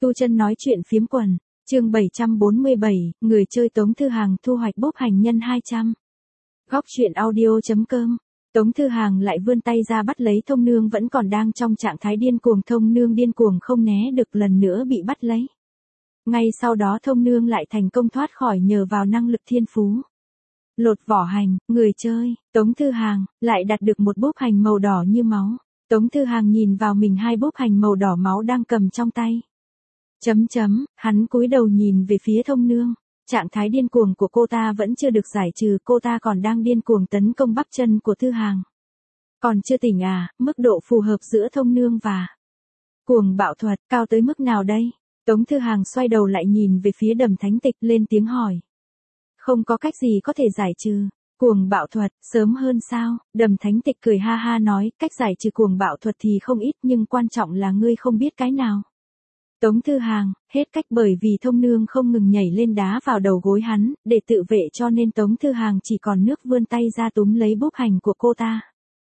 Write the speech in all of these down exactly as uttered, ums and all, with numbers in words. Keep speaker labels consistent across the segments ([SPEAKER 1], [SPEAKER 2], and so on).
[SPEAKER 1] Tu Chân nói chuyện phiếm quần, chương bảy trăm bốn mươi bảy, người chơi Tống Thư Hàng thu hoạch bốp hành nhân hai trăm. Góc truyện audio.com. Tống Thư Hàng lại vươn tay ra bắt lấy Thông Nương vẫn còn đang trong trạng thái điên cuồng. Thông Nương điên cuồng không né được, lần nữa bị bắt lấy. Ngay sau đó Thông Nương lại thành công thoát khỏi nhờ vào năng lực thiên phú. Lột vỏ hành, người chơi, Tống Thư Hàng, lại đạt được một bốp hành màu đỏ như máu. Tống Thư Hàng nhìn vào mình hai bốp hành màu đỏ máu đang cầm trong tay. Chấm chấm, hắn cúi đầu nhìn về phía Thông Nương. Trạng thái điên cuồng của cô ta vẫn chưa được giải trừ, cô ta còn đang điên cuồng tấn công bắp chân của Thư Hàng. Còn chưa tỉnh à, mức độ phù hợp giữa Thông Nương và cuồng bạo thuật, cao tới mức nào đây? Tống Thư Hàng xoay đầu lại nhìn về phía Đầm Thánh Tịch lên tiếng hỏi. Không có cách gì có thể giải trừ. Cuồng bạo thuật, sớm hơn sao? Đầm Thánh Tịch cười ha ha nói, cách giải trừ cuồng bạo thuật thì không ít nhưng quan trọng là ngươi không biết cái nào. Tống Thư Hàng, hết cách bởi vì Thông Nương không ngừng nhảy lên đá vào đầu gối hắn, để tự vệ cho nên Tống Thư Hàng chỉ còn nước vươn tay ra túm lấy bốp hành của cô ta.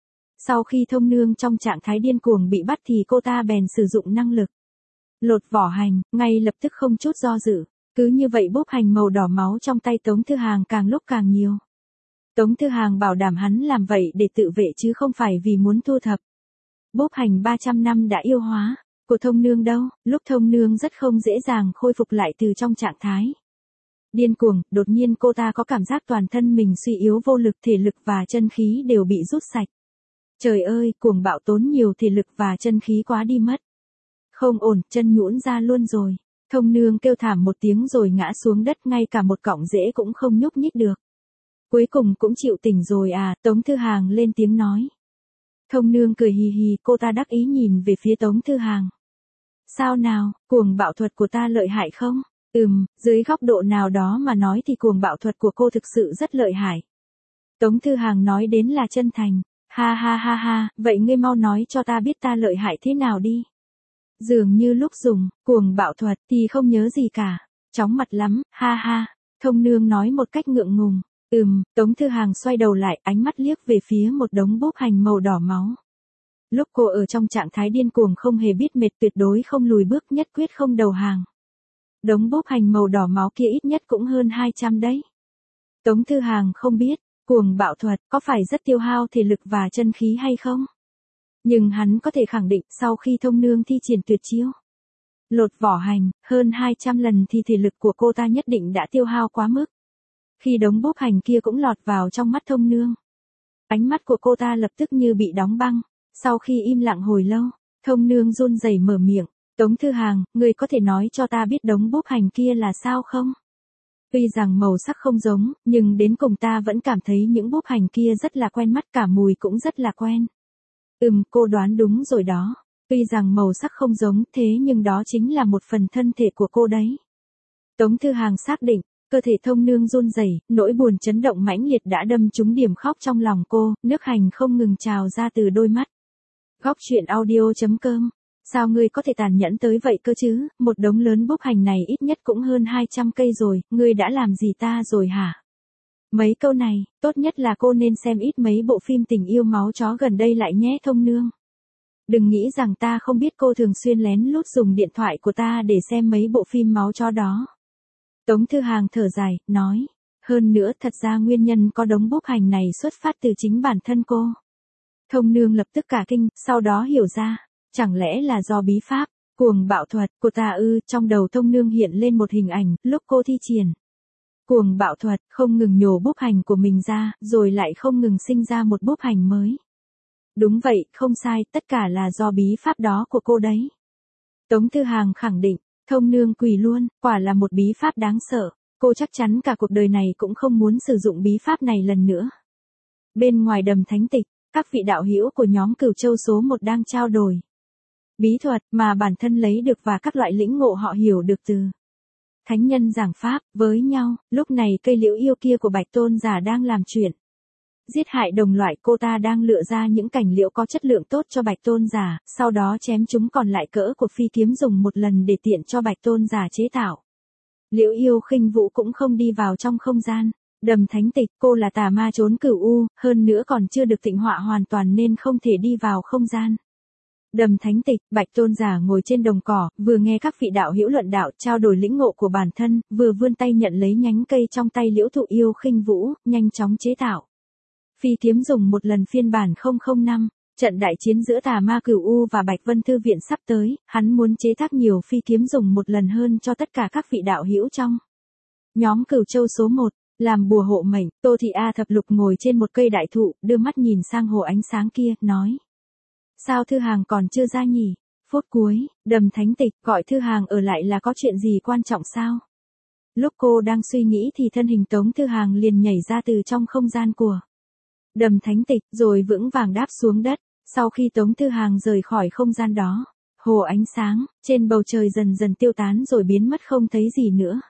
[SPEAKER 1] Sau khi Thông Nương trong trạng thái điên cuồng bị bắt thì cô ta bèn sử dụng năng lực lột vỏ hành, ngay lập tức không chút do dự. Cứ như vậy bốp hành màu đỏ máu trong tay Tống Thư Hàng càng lúc càng nhiều. Tống Thư Hàng bảo đảm hắn làm vậy để tự vệ chứ không phải vì muốn thu thập. Bốp hành ba trăm năm đã yêu hóa. Của Thông Nương đâu, lúc Thông Nương rất không dễ dàng khôi phục lại từ trong trạng thái điên cuồng, đột nhiên cô ta có cảm giác toàn thân mình suy yếu vô lực, thể lực và chân khí đều bị rút sạch. Trời ơi, cuồng bạo tốn nhiều thể lực và chân khí quá đi mất. Không ổn, chân nhũn ra luôn rồi. Thông Nương kêu thảm một tiếng rồi ngã xuống đất, ngay cả một cọng rễ cũng không nhúc nhích được. Cuối cùng cũng chịu tỉnh rồi à, Tống Thư Hàng lên tiếng nói. Thông Nương cười hì hì, cô ta đắc ý nhìn về phía Tống Thư Hàng. Sao nào, cuồng bạo thuật của ta lợi hại không? Ừm, dưới góc độ nào đó mà nói thì cuồng bạo thuật của cô thực sự rất lợi hại. Tống Thư Hàng nói đến là chân thành. Ha ha ha ha, vậy ngươi mau nói cho ta biết ta lợi hại thế nào đi. Dường như lúc dùng cuồng bạo thuật thì không nhớ gì cả. Chóng mặt lắm, ha ha. Thông Nương nói một cách ngượng ngùng. Ừm, Tống Thư Hàng xoay đầu lại, ánh mắt liếc về phía một đống bốp hành màu đỏ máu. Lúc cô ở trong trạng thái điên cuồng không hề biết mệt, tuyệt đối không lùi bước, nhất quyết không đầu hàng. Đống bốp hành màu đỏ máu kia ít nhất cũng hơn hai trăm đấy. Tống Thư Hàng không biết, cuồng bạo thuật có phải rất tiêu hao thể lực và chân khí hay không? Nhưng hắn có thể khẳng định sau khi Thông Nương thi triển tuyệt chiêu lột vỏ hành, hơn hai trăm lần thì thể lực của cô ta nhất định đã tiêu hao quá mức. Khi đống bốp hành kia cũng lọt vào trong mắt Thông Nương. Ánh mắt của cô ta lập tức như bị đóng băng. Sau khi im lặng hồi lâu, Thông Nương run rẩy mở miệng. Tống Thư Hàng, ngươi có thể nói cho ta biết đống bốp hành kia là sao không? Tuy rằng màu sắc không giống, nhưng đến cùng ta vẫn cảm thấy những bốp hành kia rất là quen mắt, cả mùi cũng rất là quen. Ừm, cô đoán đúng rồi đó. Tuy rằng màu sắc không giống thế nhưng đó chính là một phần thân thể của cô đấy. Tống Thư Hàng xác định. Cơ thể Thông Nương run rẩy, nỗi buồn chấn động mãnh liệt đã đâm trúng điểm khóc trong lòng cô, nước hành không ngừng trào ra từ đôi mắt. Góc truyện audio.com. Sao ngươi có thể tàn nhẫn tới vậy cơ chứ, một đống lớn bốp hành này ít nhất cũng hơn hai trăm cây rồi, ngươi đã làm gì ta rồi hả? Mấy câu này, tốt nhất là cô nên xem ít mấy bộ phim tình yêu máu chó gần đây lại nhé Thông Nương. Đừng nghĩ rằng ta không biết cô thường xuyên lén lút dùng điện thoại của ta để xem mấy bộ phim máu chó đó. Tống Thư Hàng thở dài, nói. Hơn nữa thật ra nguyên nhân có đống bốp hành này xuất phát từ chính bản thân cô. Thông Nương lập tức cả kinh, sau đó hiểu ra. Chẳng lẽ là do bí pháp, cuồng bạo thuật của ta ư? Trong đầu Thông Nương hiện lên một hình ảnh, lúc cô thi triển cuồng bạo thuật, không ngừng nhổ bốp hành của mình ra, rồi lại không ngừng sinh ra một bốp hành mới. Đúng vậy, không sai, tất cả là do bí pháp đó của cô đấy. Tống Thư Hàng khẳng định. Thông Nương quỳ luôn, quả là một bí pháp đáng sợ. Cô chắc chắn cả cuộc đời này cũng không muốn sử dụng bí pháp này lần nữa. Bên ngoài Đầm Thánh Tịch, các vị đạo hữu của nhóm Cửu Châu số một đang trao đổi bí thuật mà bản thân lấy được và các loại lĩnh ngộ họ hiểu được từ thánh nhân giảng pháp với nhau. Lúc này cây liễu yêu kia của Bạch Tôn giả đang làm chuyện giết hại đồng loại, cô ta đang lựa ra những cành liễu có chất lượng tốt cho Bạch Tôn giả, sau đó chém chúng còn lại cỡ của phi kiếm dùng một lần để tiện cho Bạch Tôn giả chế tạo. Liễu yêu khinh vũ cũng không đi vào trong không gian. Đầm Thánh Tịch, cô là tà ma trốn cửu u, hơn nữa còn chưa được tịnh họa hoàn toàn nên không thể đi vào không gian. Đầm Thánh Tịch, Bạch Tôn giả ngồi trên đồng cỏ, vừa nghe các vị đạo hữu luận đạo, trao đổi lĩnh ngộ của bản thân, vừa vươn tay nhận lấy nhánh cây trong tay Liễu Thụ Yêu Khinh Vũ, nhanh chóng chế tạo. Phi kiếm dùng một lần phiên bản không không năm, trận đại chiến giữa Tà Ma Cửu U và Bạch Vân Thư viện sắp tới, hắn muốn chế tác nhiều phi kiếm dùng một lần hơn cho tất cả các vị đạo hữu trong nhóm Cửu Châu số một. Làm bùa hộ mệnh, Tô Thị A Thập Lục ngồi trên một cây đại thụ, đưa mắt nhìn sang hồ ánh sáng kia, nói. Sao Thư Hàng còn chưa ra nhỉ? Phút cuối, Đầm Thánh Tịch gọi Thư Hàng ở lại là có chuyện gì quan trọng sao? Lúc cô đang suy nghĩ thì thân hình Tống Thư Hàng liền nhảy ra từ trong không gian của Đầm Thánh Tịch, rồi vững vàng đáp xuống đất. Sau khi Tống Thư Hàng rời khỏi không gian đó, hồ ánh sáng trên bầu trời dần dần tiêu tán rồi biến mất không thấy gì nữa.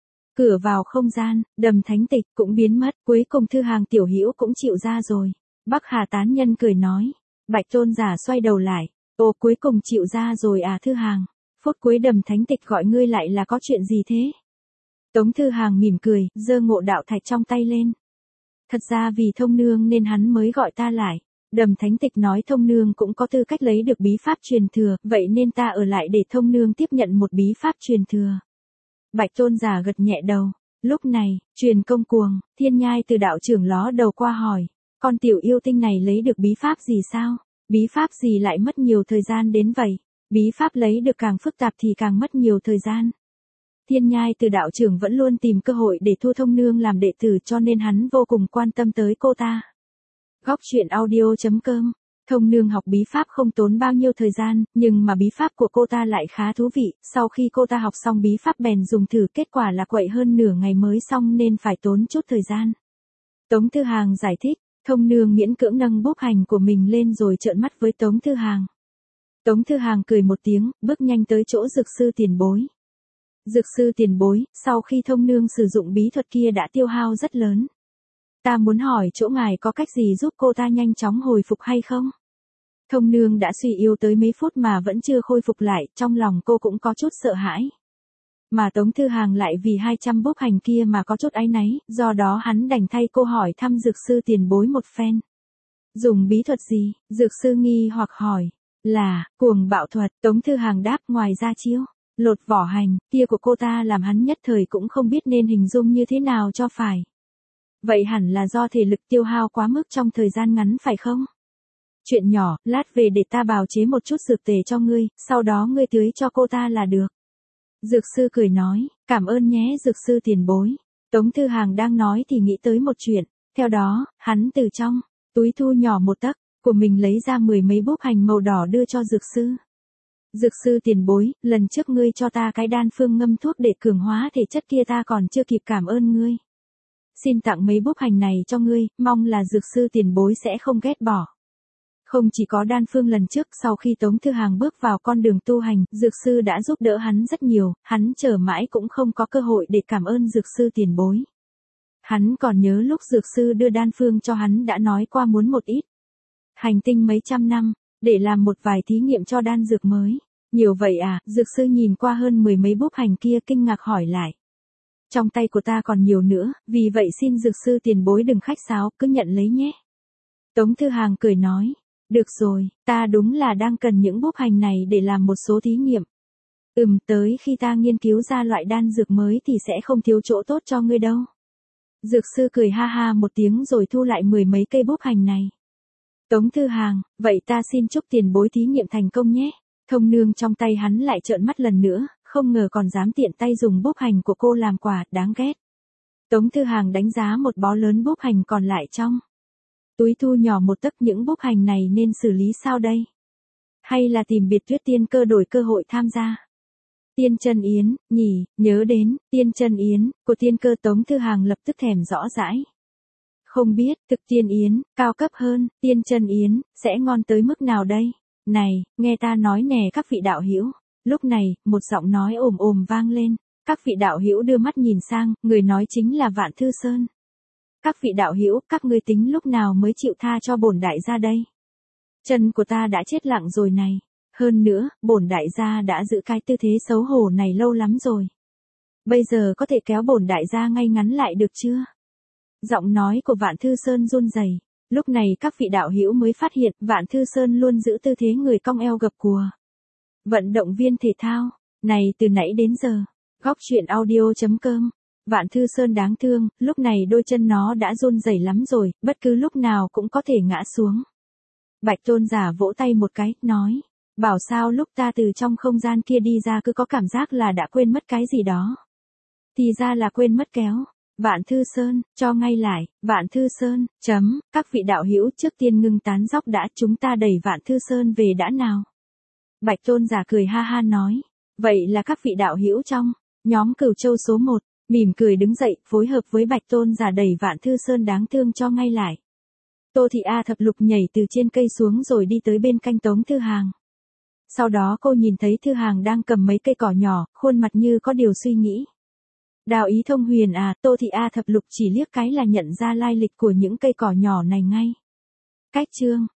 [SPEAKER 1] Cửa vào không gian, Đầm Thánh Tịch cũng biến mất, cuối cùng Thư Hàng tiểu hữu cũng chịu ra rồi. Bắc Hà Tán Nhân cười nói. Bạch Tôn giả xoay đầu lại. Ồ, cuối cùng chịu ra rồi à Thư Hàng. Phút cuối Đầm Thánh Tịch gọi ngươi lại là có chuyện gì thế? Tống Thư Hàng mỉm cười, giơ ngộ đạo thạch trong tay lên. Thật ra vì Thông Nương nên hắn mới gọi ta lại. Đầm Thánh Tịch nói Thông Nương cũng có tư cách lấy được bí pháp truyền thừa, vậy nên ta ở lại để Thông Nương tiếp nhận một bí pháp truyền thừa. Bạch Tôn giả gật nhẹ đầu. Lúc này, Truyền Công Cuồng, Thiên Nhai từ đạo trưởng ló đầu qua hỏi. Con tiểu yêu tinh này lấy được bí pháp gì sao? Bí pháp gì lại mất nhiều thời gian đến vậy? Bí pháp lấy được càng phức tạp thì càng mất nhiều thời gian. Thiên Nhai từ đạo trưởng vẫn luôn tìm cơ hội để thu Thông Nương làm đệ tử cho nên hắn vô cùng quan tâm tới cô ta. Góc truyện audio chấm com. Thông Nương học bí pháp không tốn bao nhiêu thời gian, nhưng mà bí pháp của cô ta lại khá thú vị, sau khi cô ta học xong bí pháp bèn dùng thử, kết quả là quậy hơn nửa ngày mới xong nên phải tốn chút thời gian. Tống Thư Hàng giải thích, Thông Nương miễn cưỡng nâng bốc hành của mình lên rồi trợn mắt với Tống Thư Hàng. Tống Thư Hàng cười một tiếng, bước nhanh tới chỗ Dược Sư tiền bối. Dược Sư tiền bối, sau khi Thông Nương sử dụng bí thuật kia đã tiêu hao rất lớn. Ta muốn hỏi chỗ ngài có cách gì giúp cô ta nhanh chóng hồi phục hay không? Thông Nương đã suy yếu tới mấy phút mà vẫn chưa khôi phục lại, trong lòng cô cũng có chút sợ hãi. Mà Tống Thư Hàng lại vì hai trăm bốc hành kia mà có chút áy náy, do đó hắn đành thay cô hỏi thăm Dược Sư tiền bối một phen. Dùng bí thuật gì? Dược Sư nghi hoặc hỏi. Là, Cuồng Bạo Thuật. Tống Thư Hàng đáp, ngoài ra chiêu lột vỏ hành kia của cô ta làm hắn nhất thời cũng không biết nên hình dung như thế nào cho phải. Vậy hẳn là do thể lực tiêu hao quá mức trong thời gian ngắn phải không? Chuyện nhỏ, lát về để ta bào chế một chút dược tề cho ngươi, sau đó ngươi tưới cho cô ta là được. Dược Sư cười nói, cảm ơn nhé Dược Sư tiền bối. Tống Thư Hàng đang nói thì nghĩ tới một chuyện, theo đó, hắn từ trong túi thu nhỏ một tấc của mình lấy ra mười mấy búp hành màu đỏ đưa cho Dược Sư. Dược Sư tiền bối, lần trước ngươi cho ta cái đan phương ngâm thuốc để cường hóa thể chất kia ta còn chưa kịp cảm ơn ngươi. Xin tặng mấy búp hành này cho ngươi, mong là Dược Sư tiền bối sẽ không ghét bỏ. Không chỉ có đan phương lần trước, sau khi Tống Thư Hàng bước vào con đường tu hành, Dược Sư đã giúp đỡ hắn rất nhiều, hắn chờ mãi cũng không có cơ hội để cảm ơn Dược Sư tiền bối. Hắn còn nhớ lúc Dược Sư đưa đan phương cho hắn đã nói qua muốn một ít hành tinh mấy trăm năm, để làm một vài thí nghiệm cho đan dược mới. Nhiều vậy à? Dược Sư nhìn qua hơn mười mấy búp hành kia kinh ngạc hỏi lại. Trong tay của ta còn nhiều nữa, vì vậy xin Dược Sư tiền bối đừng khách sáo, cứ nhận lấy nhé. Tống Thư Hàng cười nói. Được rồi, ta đúng là đang cần những búp hành này để làm một số thí nghiệm. Ừm, tới khi ta nghiên cứu ra loại đan dược mới thì sẽ không thiếu chỗ tốt cho ngươi đâu. Dược Sư cười ha ha một tiếng rồi thu lại mười mấy cây búp hành này. Tống Thư Hàng, vậy ta xin chúc tiền bối thí nghiệm thành công nhé. Thông Nương trong tay hắn lại trợn mắt lần nữa, không ngờ còn dám tiện tay dùng búp hành của cô làm quà, đáng ghét. Tống Thư Hàng đánh giá một bó lớn búp hành còn lại trong túi thu nhỏ một tấc, những búp hành này nên xử lý sao đây? Hay là tìm Biệt Tuyết Tiên Cơ đổi cơ hội tham gia? Tiên Chân Yến, nhỉ, nhớ đến, Tiên Chân Yến, của Tiên Cơ. Tống Thư Hàng lập tức thèm rõ dãi. Không biết, thực Tiên Yến, cao cấp hơn, Tiên Chân Yến, sẽ ngon tới mức nào đây? Này, nghe ta nói nè các vị đạo hữu. Lúc này, một giọng nói ồm ồm vang lên. Các vị đạo hữu đưa mắt nhìn sang, người nói chính là Vạn Thư Sơn. Các vị đạo hữu, các ngươi tính lúc nào mới chịu tha cho bổn đại gia đây? Chân của ta đã chết lặng rồi này. Hơn nữa, bổn đại gia đã giữ cái tư thế xấu hổ này lâu lắm rồi. Bây giờ có thể kéo bổn đại gia ngay ngắn lại được chưa? Giọng nói của Vạn Thư Sơn run rẩy. Lúc này các vị đạo hữu mới phát hiện Vạn Thư Sơn luôn giữ tư thế người cong eo gập cùa. Vận động viên thể thao, này từ nãy đến giờ. Góc truyện audio chấm com. Vạn Thư Sơn đáng thương, lúc này đôi chân nó đã run rẩy lắm rồi, bất cứ lúc nào cũng có thể ngã xuống. Bạch Tôn giả vỗ tay một cái, nói. Bảo sao lúc ta từ trong không gian kia đi ra cứ có cảm giác là đã quên mất cái gì đó. Thì ra là quên mất kéo. Vạn Thư Sơn, cho ngay lại, Vạn Thư Sơn, chấm, các vị đạo hữu trước tiên ngưng tán dóc đã, chúng ta đẩy Vạn Thư Sơn về đã nào. Bạch Tôn giả cười ha ha nói, vậy là các vị đạo hữu trong nhóm Cửu Châu số một, mỉm cười đứng dậy, phối hợp với Bạch Tôn giả đẩy Vạn Thư Sơn đáng thương cho ngay lại. Tô Thị A Thập Lục nhảy từ trên cây xuống rồi đi tới bên cạnh Tống Thư Hàng. Sau đó cô nhìn thấy Thư Hàng đang cầm mấy cây cỏ nhỏ, khuôn mặt như có điều suy nghĩ. Đào ý thông huyền à, Tô Thị A Thập Lục chỉ liếc cái là nhận ra lai lịch của những cây cỏ nhỏ này ngay. Cách chương